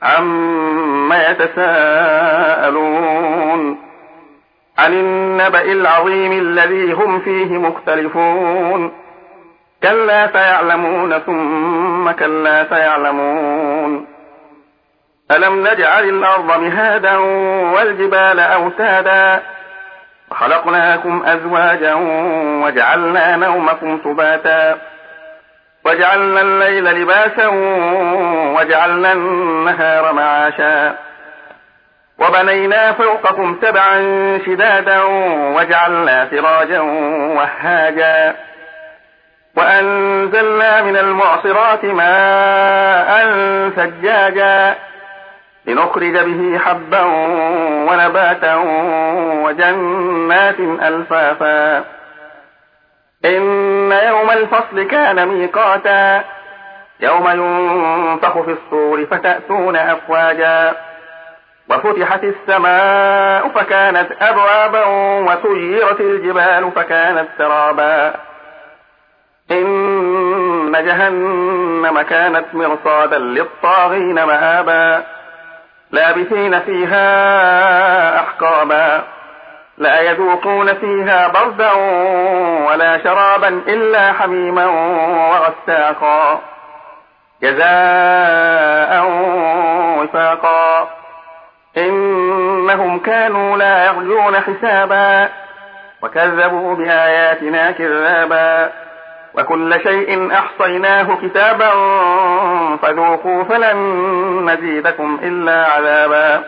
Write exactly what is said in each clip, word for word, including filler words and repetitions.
عما يتساءلون عن النبأ العظيم الذي هم فيه مختلفون كلا سيعلمون ثم كلا سيعلمون ألم نجعل الأرض مهادا والجبال أوتادا وخلقناكم أزواجا وجعلنا نومكم سباتا وجعلنا الليل لباسا وجعلنا النهار معاشا وبنينا فوقكم سبعا شدادا وجعلنا سراجا وهاجا وأنزلنا من المعصرات ماء ثجاجا لنخرج به حبا ونباتا وجنات ألفافا إن يوم الفصل كان ميقاتا يوم ينفخ في الصور فتأتون أفواجا وفتحت السماء فكانت أبوابا وسيرت الجبال فكانت سرابا إن جهنم كانت مرصادا للطاغين مآبا لابثين فيها أحقابا لا يذوقون فيها بردا ولا شرابا إلا حميما وغساقا جزاء وفاقا إنهم كانوا لا يرجون حسابا وكذبوا بآياتنا كذابا وكل شيء أحصيناه كتابا فذوقوا فلن نزيدكم إلا عذابا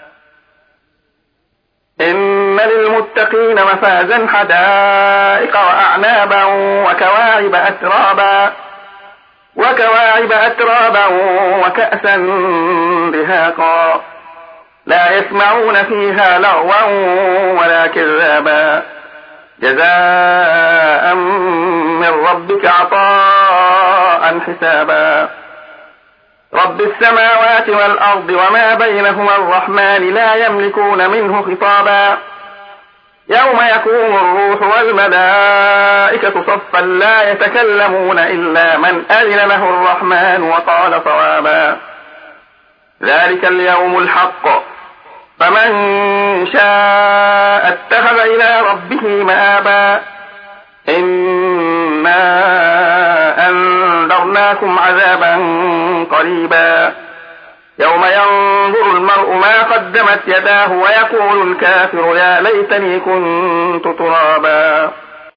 إن للمتقين مفازا حدائق وأعنابا وكواعب أترابا وكواعب أترابا وكأسا دهاقا لا يسمعون فيها لغوا ولا كذابا جزاء من ربك عطاء حسابا رب السماوات والأرض وما بينهما الرحمن لا يملكون منه خطابا يوم يكون الروح والملائكة صفا لا يتكلمون إلا من أذن له الرحمن وقال صوابا ذلك اليوم الحق فمن شاء اتخذ إلى ربه مآبا إنا أنذرناكم عذابا قريبا يوم ينظر المرء ما قدمت يداه ويقول الكافر يا ليتني كنت ترابا